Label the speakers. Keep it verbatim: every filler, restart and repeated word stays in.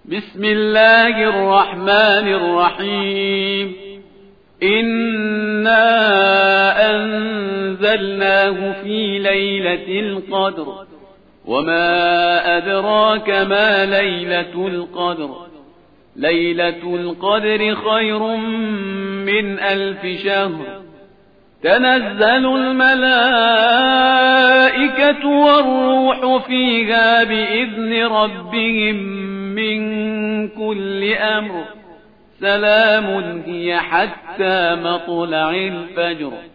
Speaker 1: بسم الله الرحمن الرحيم. إنا أنزلناه في ليلة القدر وما أدراك ما ليلة القدر ليلة القدر خير من ألف شهر. تنزل الملائكة والروح فيها بإذن ربهم من كل أمر. سلام هي حتى مطلع الفجر.